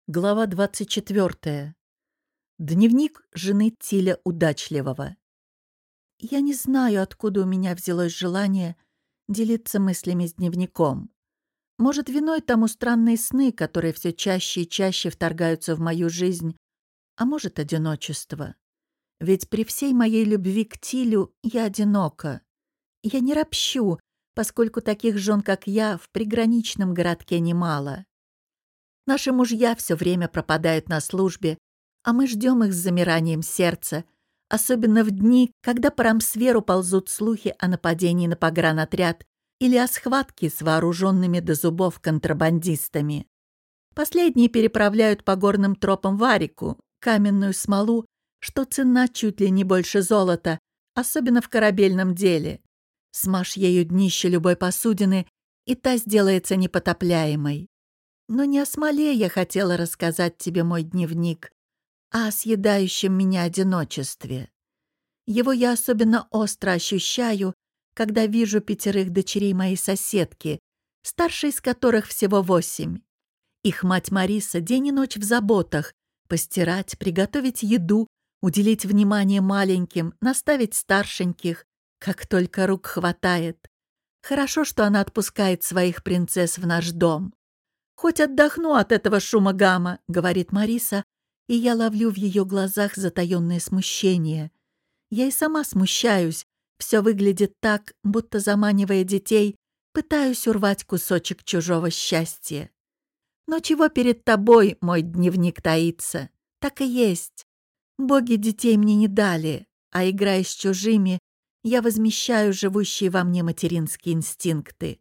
Глава 24. Дневник жены Тиля Удачливого. Я не знаю, откуда у меня взялось желание делиться мыслями с дневником. Может, виной тому странные сны, которые все чаще и чаще вторгаются в мою жизнь, а может, одиночество. Ведь при всей моей любви к Тилю я одинока. Я не ропщу, поскольку таких жен, как я, в приграничном городке немало. Наши мужья все время пропадают на службе, а мы ждем их с замиранием сердца, особенно в дни, когда по Рамсверу ползут слухи о нападении на погранотряд или о схватке с вооруженными до зубов контрабандистами. Последние переправляют по горным тропам варику, каменную смолу, что цена чуть ли не больше золота, особенно в корабельном деле. Смажь ею днище любой посудины, и та сделается непотопляемой. Но не о смоле я хотела рассказать тебе мой дневник, а о съедающем меня одиночестве. Его я особенно остро ощущаю, когда вижу 5 дочерей моей соседки, старшей из которых всего 8. Их мать Мариса день и ночь в заботах: постирать, приготовить еду, уделить внимание маленьким, наставить старшеньких, как только рук хватает. Хорошо, что она отпускает своих принцесс в наш дом. «Хоть отдохну от этого шума гамма», — говорит Мариса, и я ловлю в ее глазах затаённое смущение. Я и сама смущаюсь. Все выглядит так, будто, заманивая детей, пытаюсь урвать кусочек чужого счастья. Но чего перед тобой, мой дневник, таится? Так и есть. Боги детей мне не дали, а, играя с чужими, я возмещаю живущие во мне материнские инстинкты.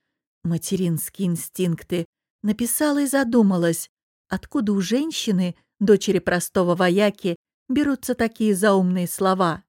Материнские инстинкты. Написала и задумалась, откуда у женщины, дочери простого вояки, берутся такие заумные слова.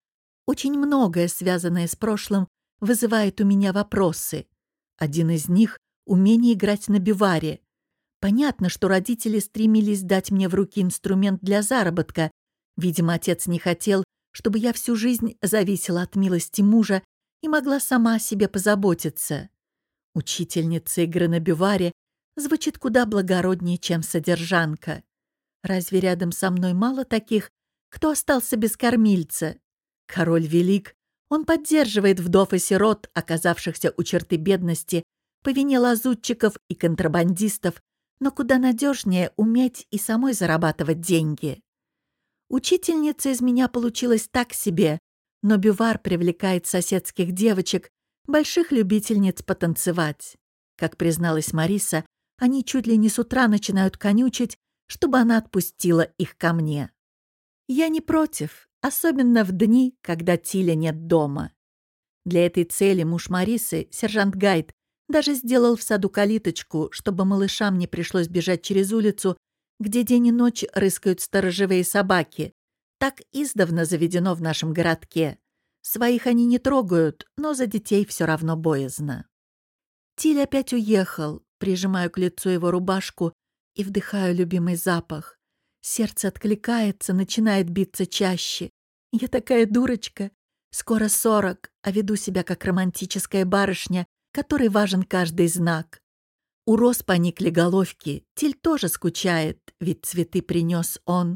Очень многое, связанное с прошлым, вызывает у меня вопросы. Один из них — умение играть на биваре. Понятно, что родители стремились дать мне в руки инструмент для заработка. Видимо, отец не хотел, чтобы я всю жизнь зависела от милости мужа и могла сама о себе позаботиться. Учительница игры на биваре звучит куда благороднее, чем содержанка. Разве рядом со мной мало таких, кто остался без кормильца? Король велик, он поддерживает вдов и сирот, оказавшихся у черты бедности, по вине лазутчиков и контрабандистов, но куда надежнее уметь и самой зарабатывать деньги. Учительница из меня получилась так себе, но бивар привлекает соседских девочек, больших любительниц потанцевать. Как призналась Мариса, они чуть ли не с утра начинают конючить, чтобы она отпустила их ко мне. Я не против, особенно в дни, когда Тиля нет дома. Для этой цели муж Марисы, сержант Гайд, даже сделал в саду калиточку, чтобы малышам не пришлось бежать через улицу, где день и ночь рыскают сторожевые собаки. Так издавна заведено в нашем городке. Своих они не трогают, но за детей все равно боязно. Тиль опять уехал, прижимаю к лицу его рубашку и вдыхаю любимый запах. Сердце откликается, начинает биться чаще. Я такая дурочка. Скоро 40, а веду себя как романтическая барышня, которой важен каждый знак. У роз поникли головки, Тиль тоже скучает, ведь цветы принес он.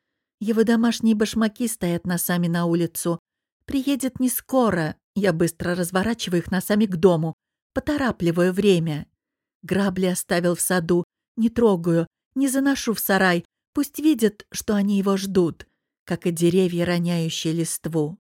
Его домашние башмаки стоят носами на улицу. Приедет не скоро, я быстро разворачиваю их носами к дому, поторапливаю время. Грабли оставил в саду, не трогаю, не заношу в сарай, пусть видят, что они его ждут, как и деревья, роняющие листву.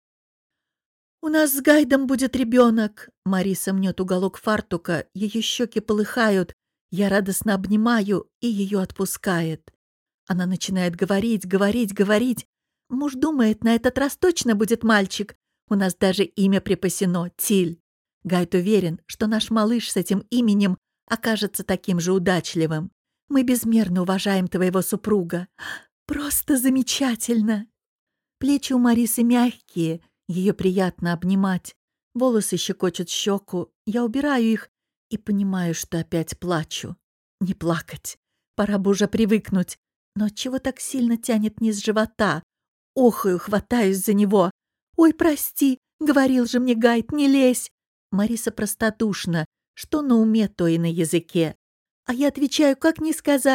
«У нас с Гайдом будет ребенок!» Мариса мнет уголок фартука, ее щеки полыхают, я радостно обнимаю и ее отпускает. Она начинает говорить. Муж думает, на этот раз точно будет мальчик. У нас даже имя припасено — Тиль. Гайд уверен, что наш малыш с этим именем окажется таким же удачливым. Мы безмерно уважаем твоего супруга. Просто замечательно. Плечи у Марисы мягкие, ее приятно обнимать. Волосы щекочут щеку, я убираю их и понимаю, что опять плачу. Не плакать, пора бы уже привыкнуть. Но отчего так сильно тянет низ живота? Охаю, хватаюсь за него. «Ой, прости, говорил же мне Гайд, не лезь!» Мариса простодушна, что на уме, то и на языке. А я отвечаю, как не сказать.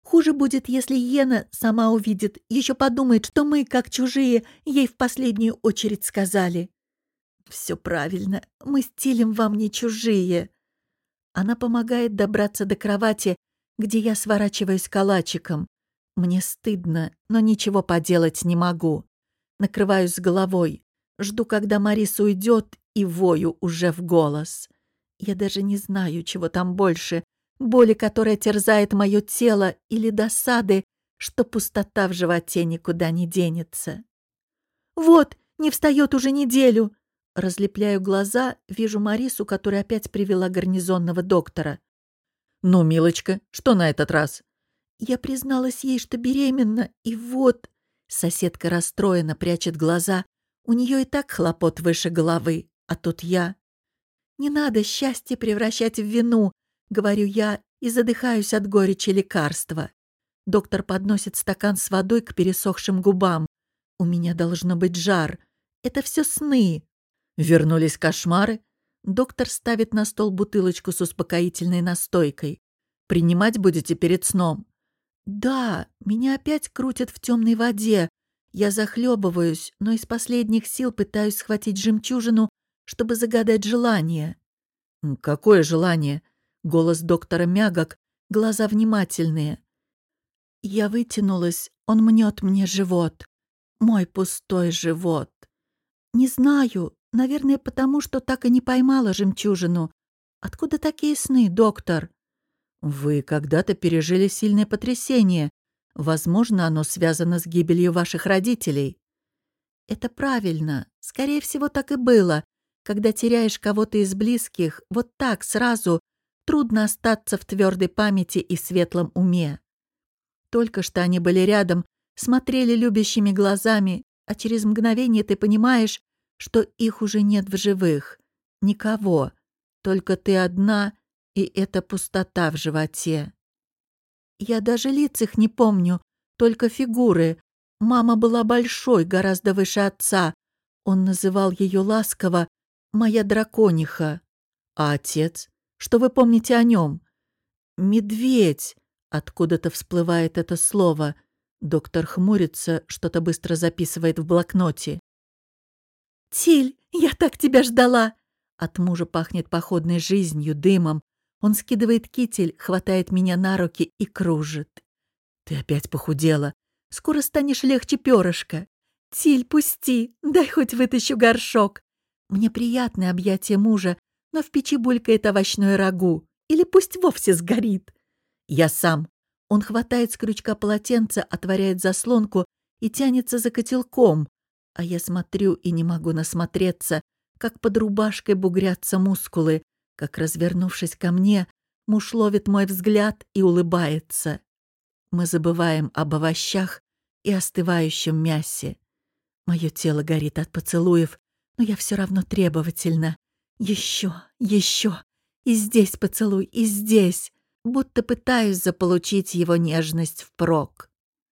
Хуже будет, если Йена сама увидит, еще подумает, что мы, как чужие, ей в последнюю очередь сказали. Все правильно, мы с Тилем вам не чужие. Она помогает добраться до кровати, где я сворачиваюсь калачиком. Мне стыдно, но ничего поделать не могу. Накрываюсь головой, жду, когда Марис уйдет, и вою уже в голос. Я даже не знаю, чего там больше — боли, которая терзает мое тело, или досады, что пустота в животе никуда не денется. «Вот, не встает уже неделю!» Разлепляю глаза, вижу Марису, которая опять привела гарнизонного доктора. «Ну, милочка, что на этот раз?» Я призналась ей, что беременна, и вот... Соседка расстроена, прячет глаза. У нее и так хлопот выше головы, а тут я. «Не надо счастье превращать в вину», — говорю я и задыхаюсь от горечи лекарства. Доктор подносит стакан с водой к пересохшим губам. У меня должно быть жар. Это все сны. Вернулись кошмары. Доктор ставит на стол бутылочку с успокоительной настойкой. Принимать будете перед сном? Да, меня опять крутят в темной воде. Я захлебываюсь, но из последних сил пытаюсь схватить жемчужину, чтобы загадать желание. Какое желание? Голос доктора мягок, глаза внимательные. Я вытянулась, он мнет мне живот. Мой пустой живот. Не знаю, наверное, потому что так и не поймала жемчужину. Откуда такие сны, доктор? Вы когда-то пережили сильное потрясение. Возможно, оно связано с гибелью ваших родителей. Это правильно. Скорее всего, так и было. Когда теряешь кого-то из близких, вот так, сразу, трудно остаться в твердой памяти и светлом уме. Только что они были рядом, смотрели любящими глазами, а через мгновение ты понимаешь, что их уже нет в живых. Никого. Только ты одна, и эта пустота в животе. Я даже лиц их не помню, только фигуры. Мама была большой, гораздо выше отца. Он называл ее ласково «моя дракониха». А отец? Что вы помните о нем? «Медведь». Откуда-то всплывает это слово. Доктор хмурится, что-то быстро записывает в блокноте. «Тиль, я так тебя ждала!» От мужа пахнет походной жизнью, дымом. Он скидывает китель, хватает меня на руки и кружит. «Ты опять похудела. Скоро станешь легче перышка. Тиль, пусти, дай хоть вытащу горшок». Мне приятны объятия мужа, но в печи булькает овощное рагу. Или пусть вовсе сгорит. Я сам. Он хватает с крючка полотенца, отворяет заслонку и тянется за котелком. А я смотрю и не могу насмотреться, как под рубашкой бугрятся мускулы, как, развернувшись ко мне, муж ловит мой взгляд и улыбается. Мы забываем об овощах и остывающем мясе. Мое тело горит от поцелуев, но я все равно требовательна. Еще, еще. И здесь поцелуй, и здесь. Будто пытаюсь заполучить его нежность впрок.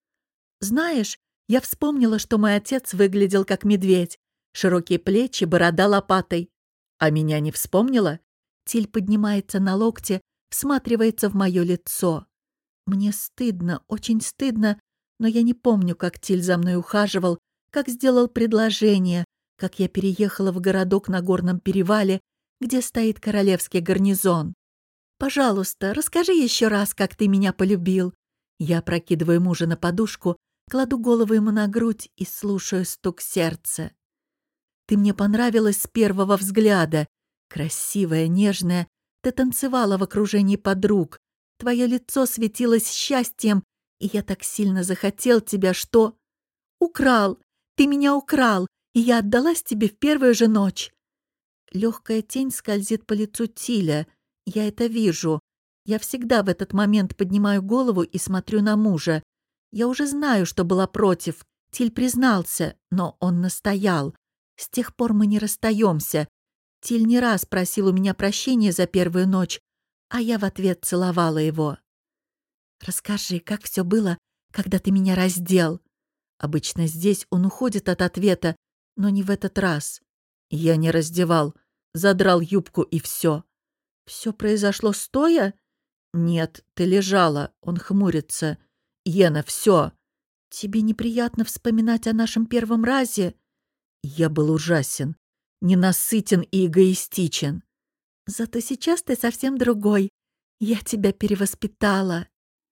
Знаешь, я вспомнила, что мой отец выглядел как медведь. Широкие плечи, борода лопатой. А меня не вспомнила? Тиль поднимается на локте, всматривается в мое лицо. Мне стыдно, очень стыдно, но я не помню, как Тиль за мной ухаживал, как сделал предложение, как я переехала в городок на горном перевале, где стоит королевский гарнизон. «Пожалуйста, расскажи еще раз, как ты меня полюбил». Я прокидываю мужа на подушку, кладу голову ему на грудь и слушаю стук сердца. «Ты мне понравилась с первого взгляда. Красивая, нежная. Ты танцевала в окружении подруг. Твое лицо светилось счастьем, и я так сильно захотел тебя, что...» «Украл! Ты меня украл, и я отдалась тебе в первую же ночь». Легкая тень скользит по лицу Тиля. Я это вижу. Я всегда в этот момент поднимаю голову и смотрю на мужа. Я уже знаю, что была против. Тиль признался, но он настоял. С тех пор мы не расстаемся. Тиль не раз просил у меня прощения за первую ночь, а я в ответ целовала его. «Расскажи, как все было, когда ты меня раздел?» Обычно здесь он уходит от ответа, но не в этот раз. Я не раздевал, задрал юбку и все. Все произошло стоя? «Нет, ты лежала», — он хмурится. «Йена, все. Тебе неприятно вспоминать о нашем первом разе?» Я был ужасен, ненасытен и эгоистичен. «Зато сейчас ты совсем другой. Я тебя перевоспитала».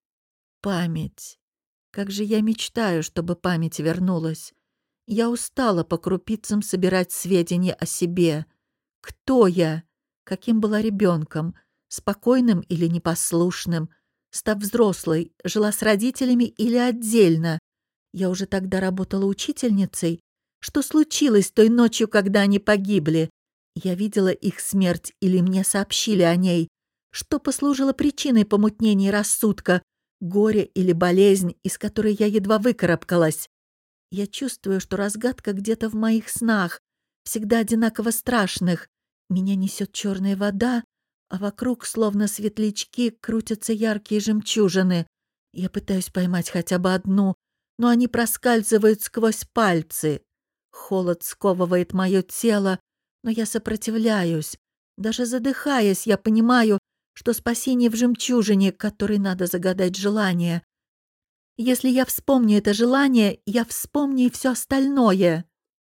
Память. Как же я мечтаю, чтобы память вернулась. Я устала по крупицам собирать сведения о себе. Кто я? Каким была ребенком? Спокойным или непослушным? Став взрослой, жила с родителями или отдельно? Я уже тогда работала учительницей. Что случилось той ночью, когда они погибли? Я видела их смерть или мне сообщили о ней? Что послужило причиной помутнения рассудка? Горе или болезнь, из которой я едва выкарабкалась? Я чувствую, что разгадка где-то в моих снах, всегда одинаково страшных. Меня несет черная вода, а вокруг, словно светлячки, крутятся яркие жемчужины. Я пытаюсь поймать хотя бы одну, но они проскальзывают сквозь пальцы. Холод сковывает мое тело, но я сопротивляюсь. Даже задыхаясь, я понимаю, что спасение в жемчужине, которой надо загадать желание. Если я вспомню это желание, я вспомню и все остальное.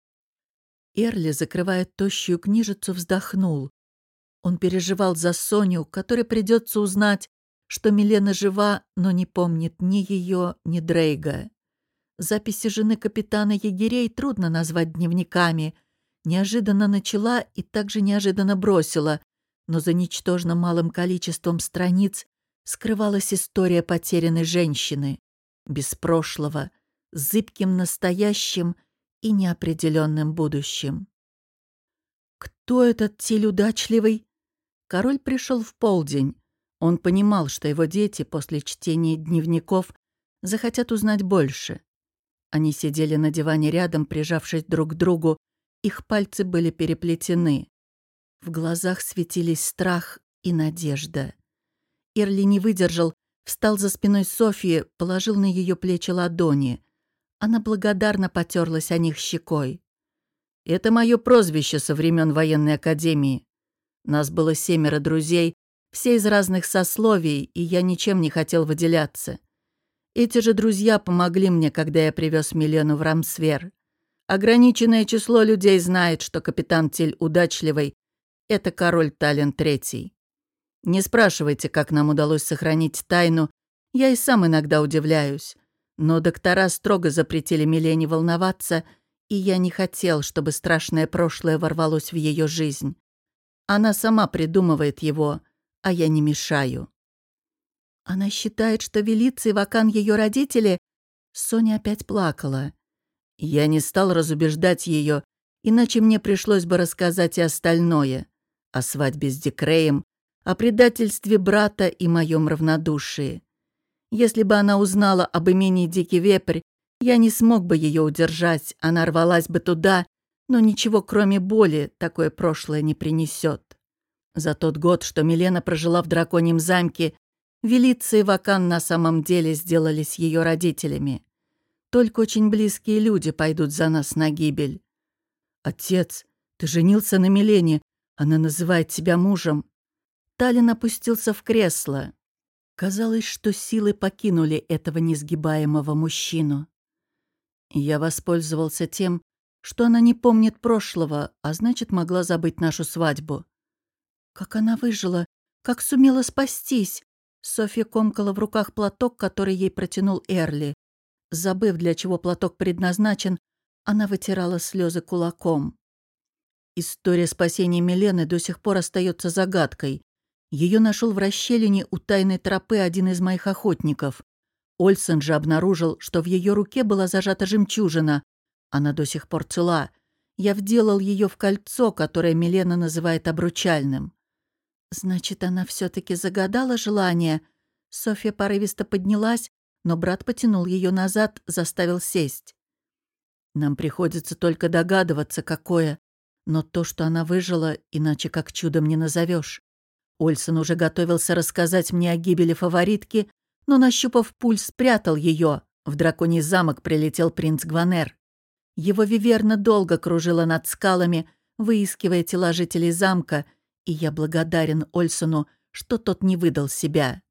Эрли, закрывая тощую книжицу, вздохнул. Он переживал за Соню, которой придется узнать, что Милена жива, но не помнит ни ее, ни Дрейга. Записи жены капитана егерей трудно назвать дневниками. Неожиданно начала и также неожиданно бросила, но за ничтожно малым количеством страниц скрывалась история потерянной женщины, без прошлого, с зыбким настоящим и неопределенным будущим. Кто этот Тиль удачливый? Король пришел в полдень. Он понимал, что его дети после чтения дневников захотят узнать больше. Они сидели на диване рядом, прижавшись друг к другу, их пальцы были переплетены. В глазах светились страх и надежда. Эрли не выдержал, встал за спиной Софьи, положил на ее плечи ладони. Она благодарно потерлась о них щекой. «Это мое прозвище со времен военной академии. Нас было 7 друзей, все из разных сословий, и я ничем не хотел выделяться. Эти же друзья помогли мне, когда я привез Милену в Рамсвер. Ограниченное число людей знает, что капитан Тиль удачливый — это король Тален III. Не спрашивайте, как нам удалось сохранить тайну, я и сам иногда удивляюсь. Но доктора строго запретили Милене волноваться, и я не хотел, чтобы страшное прошлое ворвалось в ее жизнь. Она сама придумывает его, а я не мешаю». Она считает, что Велица и Вакан ее родители? Соня опять плакала. Я не стал разубеждать ее, иначе мне пришлось бы рассказать и остальное. О свадьбе с Дикреем, о предательстве брата и моем равнодушии. Если бы она узнала об имении Дикий Вепрь, я не смог бы ее удержать, она рвалась бы туда, но ничего кроме боли такое прошлое не принесет. За тот год, что Милена прожила в Драконьем замке, Велица и Вакан на самом деле сделались ее родителями. Только очень близкие люди пойдут за нас на гибель. «Отец, ты женился на Милене. Она называет тебя мужем». Талин опустился в кресло. Казалось, что силы покинули этого несгибаемого мужчину. Я воспользовался тем, что она не помнит прошлого, а значит, могла забыть нашу свадьбу. Как она выжила, как сумела спастись. Софья комкала в руках платок, который ей протянул Эрли. Забыв, для чего платок предназначен, она вытирала слезы кулаком. История спасения Милены до сих пор остается загадкой. Ее нашел в расщелине у тайной тропы один из моих охотников. Ольсен же обнаружил, что в ее руке была зажата жемчужина. Она до сих пор цела. Я вделал ее в кольцо, которое Милена называет обручальным. Значит, она все-таки загадала желание. Софья порывисто поднялась, но брат потянул ее назад, заставил сесть. Нам приходится только догадываться, какое. Но то, что она выжила, иначе как чудом не назовешь. Ольсен уже готовился рассказать мне о гибели фаворитки, но, нащупав пульс, спрятал ее. В драконий замок прилетел принц Гванер. Его виверна долго кружила над скалами, выискивая тела жителей замка, и я благодарен Ольсену, что тот не выдал себя.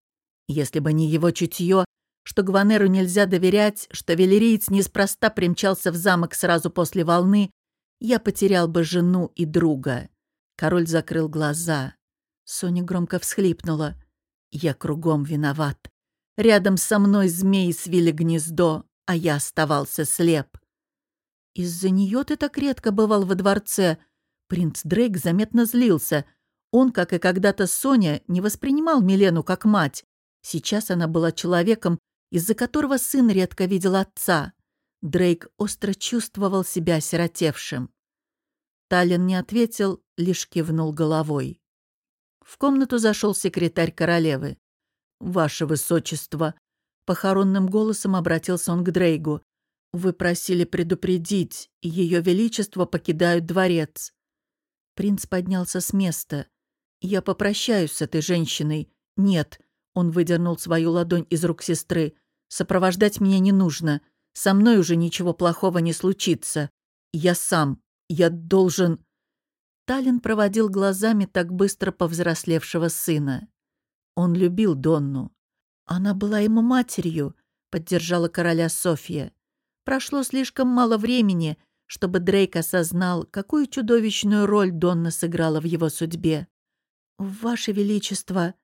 Если бы не его чутье, что Гванеру нельзя доверять, что велериец неспроста примчался в замок сразу после волны, я потерял бы жену и друга. Король закрыл глаза. Соня громко всхлипнула. Я кругом виноват. Рядом со мной змеи свили гнездо, а я оставался слеп. Из-за нее ты так редко бывал во дворце. Принц Дрейк заметно злился. Он, как и когда-то Соня, не воспринимал Милену как мать. Сейчас она была человеком, из-за которого сын редко видел отца. Дрейк остро чувствовал себя осиротевшим. Таллин не ответил, лишь кивнул головой. В комнату зашел секретарь королевы. «Ваше высочество!» Похоронным голосом обратился он к Дрейгу. «Вы просили предупредить, ее величество покидают дворец». Принц поднялся с места. «Я попрощаюсь с этой женщиной». «Нет», — он выдернул свою ладонь из рук сестры. «Сопровождать меня не нужно. Со мной уже ничего плохого не случится. Я сам. Я должен...» Таллин проводил глазами так быстро повзрослевшего сына. Он любил Донну. «Она была ему матерью», — поддержала короля Софья. Прошло слишком мало времени, чтобы Дрейк осознал, какую чудовищную роль Донна сыграла в его судьбе. «Ваше Величество...»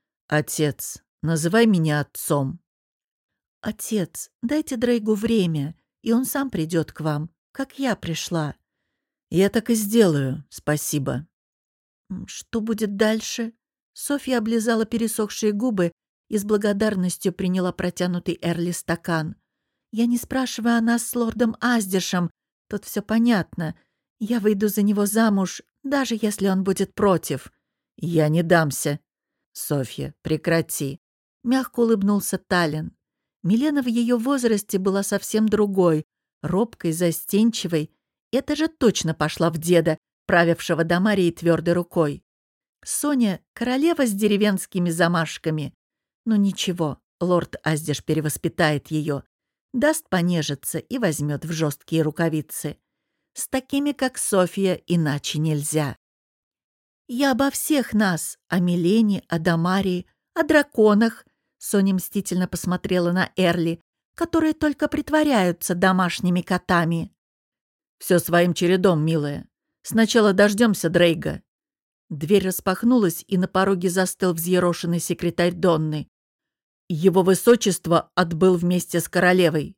«Отец, называй меня отцом». «Отец, дайте Дрейгу время, и он сам придет к вам, как я пришла». «Я так и сделаю, спасибо». «Что будет дальше?» Софья облизала пересохшие губы и с благодарностью приняла протянутый Эрли стакан. «Я не спрашиваю о нас с лордом Аздершем, тут все понятно. Я выйду за него замуж, даже если он будет против». «Я не дамся». «Софья, прекрати». Мягко улыбнулся Таллин. Милена в ее возрасте была совсем другой, робкой, застенчивой. Это же точно пошла в деда, правившего Дамарией твердой рукой. Соня — королева с деревенскими замашками. Но ничего, лорд Аздеш перевоспитает ее, даст понежиться и возьмет в жесткие рукавицы. С такими, как Софья, иначе нельзя. «Я обо всех нас, о Милене, о Дамарии, о драконах», Соня мстительно посмотрела на Эрли, которые только притворяются домашними котами. «Все своим чередом, милая. Сначала дождемся Дрейга». Дверь распахнулась, и на пороге застыл взъерошенный секретарь Донны. «Его высочество отбыл вместе с королевой».